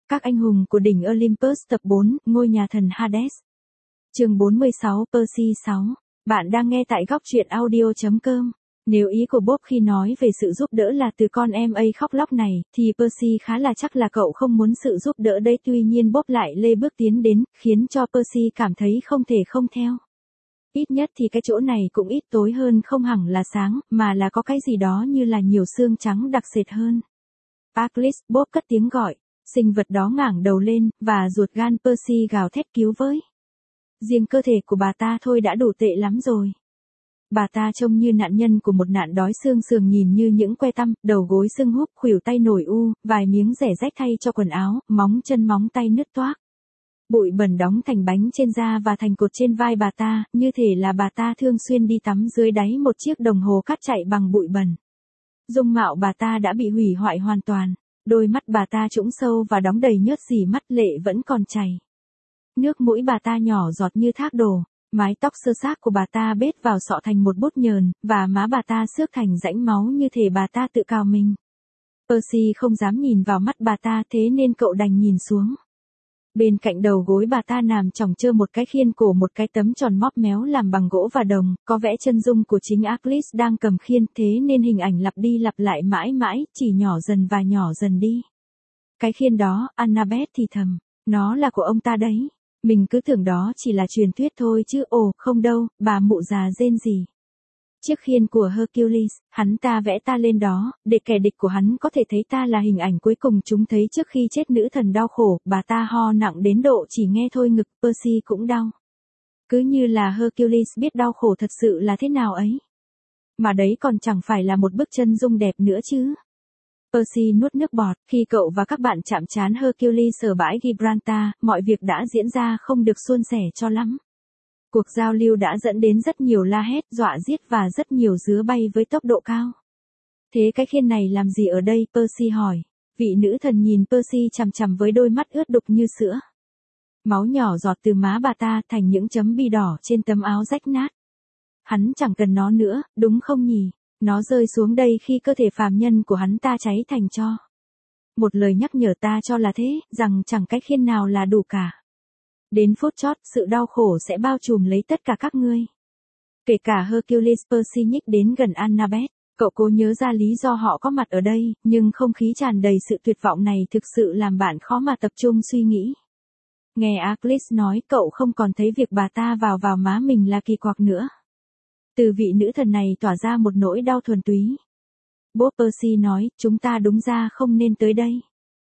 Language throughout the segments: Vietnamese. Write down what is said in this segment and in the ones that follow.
Các anh hùng của đỉnh Olympus tập 4, ngôi nhà thần Hades. Chương 46, Percy 6. Bạn đang nghe tại góc truyện audio.com. Nếu ý của Bob khi nói về sự giúp đỡ là từ con em ấy khóc lóc này, thì Percy khá là chắc là cậu không muốn sự giúp đỡ đấy. Tuy nhiên Bob lại lê bước tiến đến, khiến cho Percy cảm thấy không thể không theo. Ít nhất thì cái chỗ này cũng ít tối hơn, không hẳn là sáng, mà là có cái gì đó như là nhiều xương trắng đặc sệt hơn. Archelaus, Bob cất tiếng gọi. Sinh vật đó ngẩng đầu lên, và ruột gan Percy gào thét cứu với. Riêng cơ thể của bà ta thôi đã đủ tệ lắm rồi. Bà ta trông như nạn nhân của một nạn đói, xương sườn nhìn như những que tăm, đầu gối sưng húp, khuỷu tay nổi u, vài miếng rẻ rách thay cho quần áo, móng chân móng tay nứt toác. Bụi bẩn đóng thành bánh trên da và thành cột trên vai bà ta, như thể là bà ta thường xuyên đi tắm dưới đáy một chiếc đồng hồ cát chạy bằng bụi bẩn. Dung mạo bà ta đã bị hủy hoại hoàn toàn. Đôi mắt bà ta trũng sâu và đóng đầy nhớt dì, mắt lệ vẫn còn chảy. Nước mũi bà ta nhỏ giọt như thác đổ, mái tóc sơ xác của bà ta bết vào sọ thành một bút nhờn, và má bà ta xước thành rãnh máu như thể bà ta tự cào mình. Percy không dám nhìn vào mắt bà ta, thế nên cậu đành nhìn xuống. Bên cạnh đầu gối bà ta nằm chồng chơ một cái khiên cổ, một cái tấm tròn móp méo làm bằng gỗ và đồng, có vẽ chân dung của chính Archelaus đang cầm khiên, thế nên hình ảnh lặp đi lặp lại mãi mãi, chỉ nhỏ dần và nhỏ dần đi. Cái khiên đó, Annabeth thì thầm, nó là của ông ta đấy. Mình cứ tưởng đó chỉ là truyền thuyết thôi chứ. Ồ, không đâu, bà mụ già rên rỉ. Chiếc khiên của Hercules, hắn ta vẽ ta lên đó, để kẻ địch của hắn có thể thấy ta là hình ảnh cuối cùng chúng thấy trước khi chết. Nữ thần đau khổ, bà ta ho nặng đến độ chỉ nghe thôi ngực Percy cũng đau. Cứ như là Hercules biết đau khổ thật sự là thế nào ấy. Mà đấy còn chẳng phải là một bức chân dung đẹp nữa chứ. Percy nuốt nước bọt, khi cậu và các bạn chạm trán Hercules ở bãi Gibraltar, mọi việc đã diễn ra không được suôn sẻ cho lắm. Cuộc giao lưu đã dẫn đến rất nhiều la hét, dọa giết và rất nhiều dứa bay với tốc độ cao. Thế cái khiên này làm gì ở đây? Percy hỏi. Vị nữ thần nhìn Percy chằm chằm với đôi mắt ướt đục như sữa. Máu nhỏ giọt từ má bà ta thành những chấm bi đỏ trên tấm áo rách nát. Hắn chẳng cần nó nữa, đúng không nhỉ? Nó rơi xuống đây khi cơ thể phàm nhân của hắn ta cháy thành tro. Một lời nhắc nhở ta cho là thế, rằng chẳng cái khiên nào là đủ cả. Đến phút chót, sự đau khổ sẽ bao trùm lấy tất cả các ngươi. Kể cả Hercules. Percy nhích đến gần Annabeth. Cậu cố nhớ ra lý do họ có mặt ở đây, nhưng không khí tràn đầy sự tuyệt vọng này thực sự làm bạn khó mà tập trung suy nghĩ. Nghe Archelaus nói, cậu không còn thấy việc bà ta vào má mình là kỳ quặc nữa. Từ vị nữ thần này tỏa ra một nỗi đau thuần túy. Bob, Percy nói, chúng ta đúng ra không nên tới đây.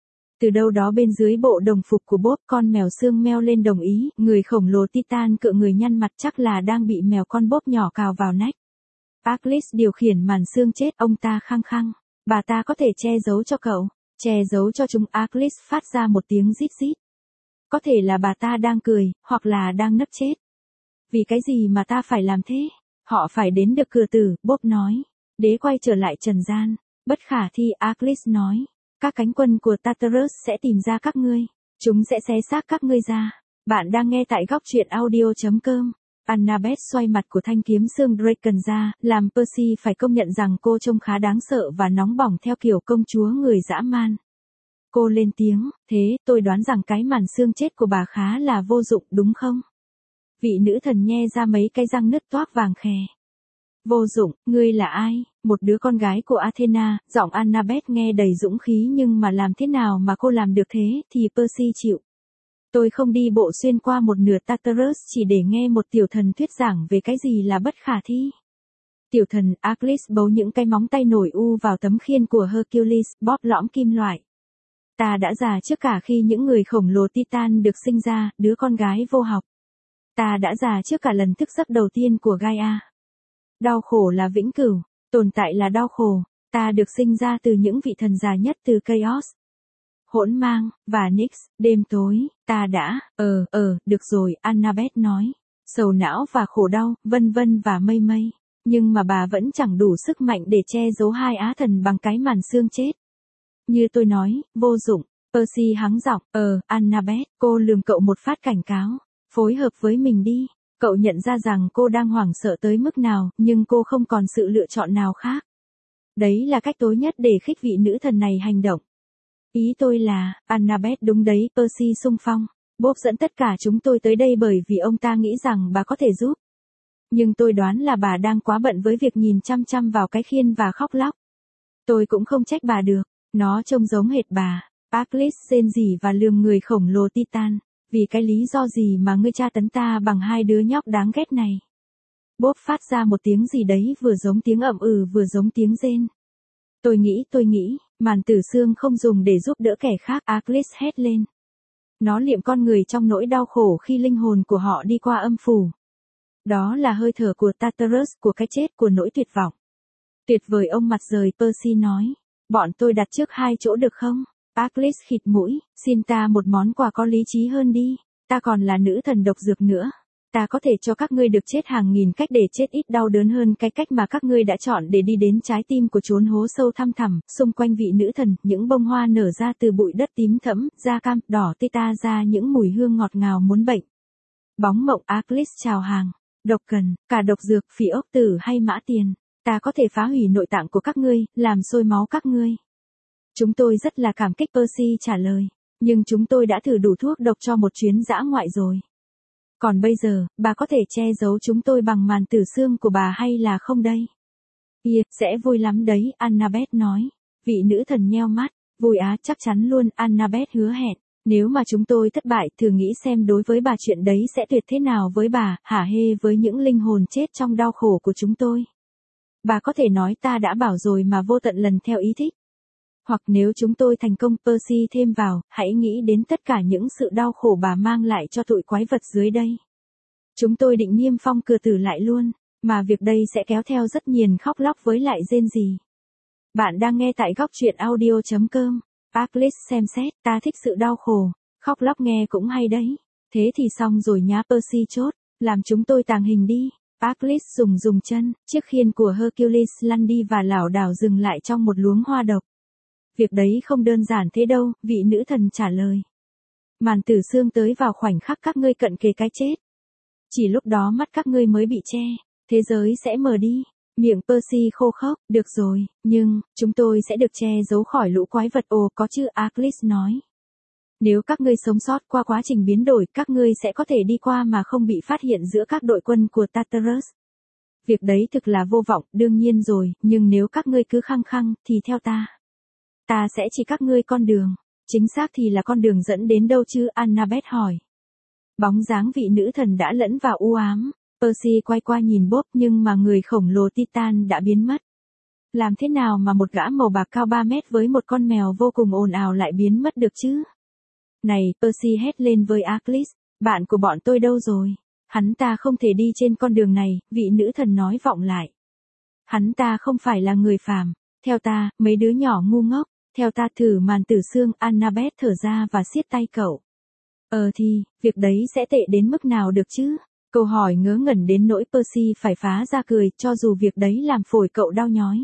Từ đâu đó bên dưới bộ đồng phục của Bob, con mèo xương meo lên đồng ý. Người khổng lồ Titan cựa người nhăn mặt, chắc là đang bị mèo con Bob nhỏ cào vào nách. Archelaus điều khiển màn xương chết, ông ta khăng khăng. Bà ta có thể che giấu cho cậu. Che giấu cho chúng. Archelaus phát ra một tiếng rít rít. Có thể là bà ta đang cười, hoặc là đang nấc chết. Vì cái gì mà ta phải làm thế? Họ phải đến được cửa tử, Bob nói. Đế quay trở lại trần gian. Bất khả thi, Archelaus nói. Các cánh quân của Tartarus sẽ tìm ra các ngươi. Chúng sẽ xé xác các ngươi ra. Bạn đang nghe tại góc truyện audio.com. Annabeth xoay mặt của thanh kiếm xương Draken ra, làm Percy phải công nhận rằng cô trông khá đáng sợ và nóng bỏng theo kiểu công chúa người dã man. Cô lên tiếng, thế tôi đoán rằng cái màn xương chết của bà khá là vô dụng đúng không? Vị nữ thần nhe ra mấy cái răng nứt toác vàng khè. Vô dụng, ngươi là ai? Một đứa con gái của Athena. Giọng Annabeth nghe đầy dũng khí, nhưng mà làm thế nào mà cô làm được thế thì Percy chịu. Tôi không đi bộ xuyên qua một nửa Tartarus chỉ để nghe một tiểu thần thuyết giảng về cái gì là bất khả thi. Tiểu thần. Archelaus bấu những cái móng tay nổi u vào tấm khiên của Hercules, bóp lõm kim loại. Ta đã già trước cả khi những người khổng lồ Titan được sinh ra, đứa con gái vô học. Ta đã già trước cả lần thức giấc đầu tiên của Gaia. Đau khổ là vĩnh cửu, tồn tại là đau khổ. Ta được sinh ra từ những vị thần già nhất, từ Chaos, hỗn mang, và Nyx, đêm tối. Ta đã, được rồi, Annabeth nói. Sầu não và khổ đau, vân vân và mây mây. Nhưng mà bà vẫn chẳng đủ sức mạnh để che giấu hai á thần bằng cái màn xương chết. Như tôi nói, vô dụng. Percy hắng giọng, Annabeth, cô lườm cậu một phát cảnh cáo. Phối hợp với mình đi. Cậu nhận ra rằng cô đang hoảng sợ tới mức nào, nhưng cô không còn sự lựa chọn nào khác. Đấy là cách tối nhất để khích vị nữ thần này hành động. Ý tôi là, Annabeth đúng đấy, Percy xung phong. Bob dẫn tất cả chúng tôi tới đây bởi vì ông ta nghĩ rằng bà có thể giúp. Nhưng tôi đoán là bà đang quá bận với việc nhìn chăm chăm vào cái khiên và khóc lóc. Tôi cũng không trách bà được, nó trông giống hệt bà. Arclis rên rỉ và lườm người khổng lồ Titan. Vì cái lý do gì mà ngươi tra tấn ta bằng hai đứa nhóc đáng ghét này? Bob phát ra một tiếng gì đấy vừa giống tiếng ậm ừ vừa giống tiếng rên. Tôi nghĩ, màn tử xương không dùng để giúp đỡ kẻ khác, Arclis hét lên. Nó liệm con người trong nỗi đau khổ khi linh hồn của họ đi qua âm phủ. Đó là hơi thở của Tartarus, của cái chết, của nỗi tuyệt vọng. Tuyệt vời, ông mặt rời, Percy nói. Bọn tôi đặt trước 2 chỗ được không? Arclis khịt mũi, xin ta một món quà có lý trí hơn đi. Ta còn là nữ thần độc dược nữa. Ta có thể cho các ngươi được chết hàng nghìn cách để chết ít đau đớn hơn cái cách mà các ngươi đã chọn để đi đến trái tim của chốn hố sâu thăm thẳm, xung quanh vị nữ thần, những bông hoa nở ra từ bụi đất tím thẫm, da cam, đỏ tê ta ra những mùi hương ngọt ngào muốn bệnh. Bóng mộng, Arclis chào hàng. Độc cần, cả độc dược, phỉ ốc tử hay mã tiền. Ta có thể phá hủy nội tạng của các ngươi, làm sôi máu các ngươi. Chúng tôi rất là cảm kích, Percy trả lời. Nhưng chúng tôi đã thử đủ thuốc độc cho một chuyến dã ngoại rồi. Còn bây giờ, bà có thể che giấu chúng tôi bằng màn tử xương của bà hay là không đây? Sẽ vui lắm đấy, Annabeth nói. Vị nữ thần nheo mắt. Vui á, chắc chắn luôn, Annabeth hứa hẹn. Nếu mà chúng tôi thất bại, thử nghĩ xem đối với bà chuyện đấy sẽ tuyệt thế nào với bà, hả hê với những linh hồn chết trong đau khổ của chúng tôi. Bà có thể nói ta đã bảo rồi mà vô tận lần theo ý thích. Hoặc nếu chúng tôi thành công, Percy thêm vào, hãy nghĩ đến tất cả những sự đau khổ bà mang lại cho tụi quái vật dưới đây. Chúng tôi định niêm phong cửa tử lại luôn, mà việc đây sẽ kéo theo rất nhiều khóc lóc với lại rên rỉ. Bạn đang nghe tại góc truyện audio.com. Arclis xem xét, ta thích sự đau khổ, khóc lóc nghe cũng hay đấy. Thế thì xong rồi nhá, Percy chốt, làm chúng tôi tàng hình đi. Arclis dùng chân, chiếc khiên của Hercules lăn đi và lảo đảo dừng lại trong một luống hoa độc. Việc đấy không đơn giản thế đâu, vị nữ thần trả lời. Màn tử xương tới vào khoảnh khắc các ngươi cận kề cái chết. Chỉ lúc đó mắt các ngươi mới bị che, thế giới sẽ mờ đi. Miệng Percy khô khốc, được rồi, nhưng, chúng tôi sẽ được che giấu khỏi lũ quái vật, ồ có chứ, Arclis nói. Nếu các ngươi sống sót qua quá trình biến đổi, các ngươi sẽ có thể đi qua mà không bị phát hiện giữa các đội quân của Tartarus. Việc đấy thực là vô vọng, đương nhiên rồi, nhưng nếu các ngươi cứ khăng khăng, thì theo ta. Ta sẽ chỉ các ngươi con đường. Chính xác thì là con đường dẫn đến đâu chứ, Annabeth hỏi. Bóng dáng vị nữ thần đã lẫn vào u ám. Percy quay qua nhìn Bob nhưng mà người khổng lồ Titan đã biến mất. Làm thế nào mà một gã màu bạc cao 3 mét với một con mèo vô cùng ồn ào lại biến mất được chứ? Này, Percy hét lên với Arclis, bạn của bọn tôi đâu rồi? Hắn ta không thể đi trên con đường này, vị nữ thần nói vọng lại. Hắn ta không phải là người phàm. Theo ta, mấy đứa nhỏ ngu ngốc. Theo ta thử màn tử xương, Annabeth thở ra và siết tay cậu. Thì, việc đấy sẽ tệ đến mức nào được chứ? Câu hỏi ngớ ngẩn đến nỗi Percy phải phá ra cười, cho dù việc đấy làm phổi cậu đau nhói.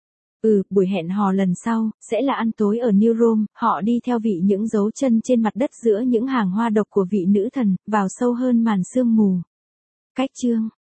Buổi hẹn hò lần sau, sẽ là ăn tối ở New Rome, họ đi theo vị những dấu chân trên mặt đất giữa những hàng hoa độc của vị nữ thần, vào sâu hơn màn sương mù. Cách chương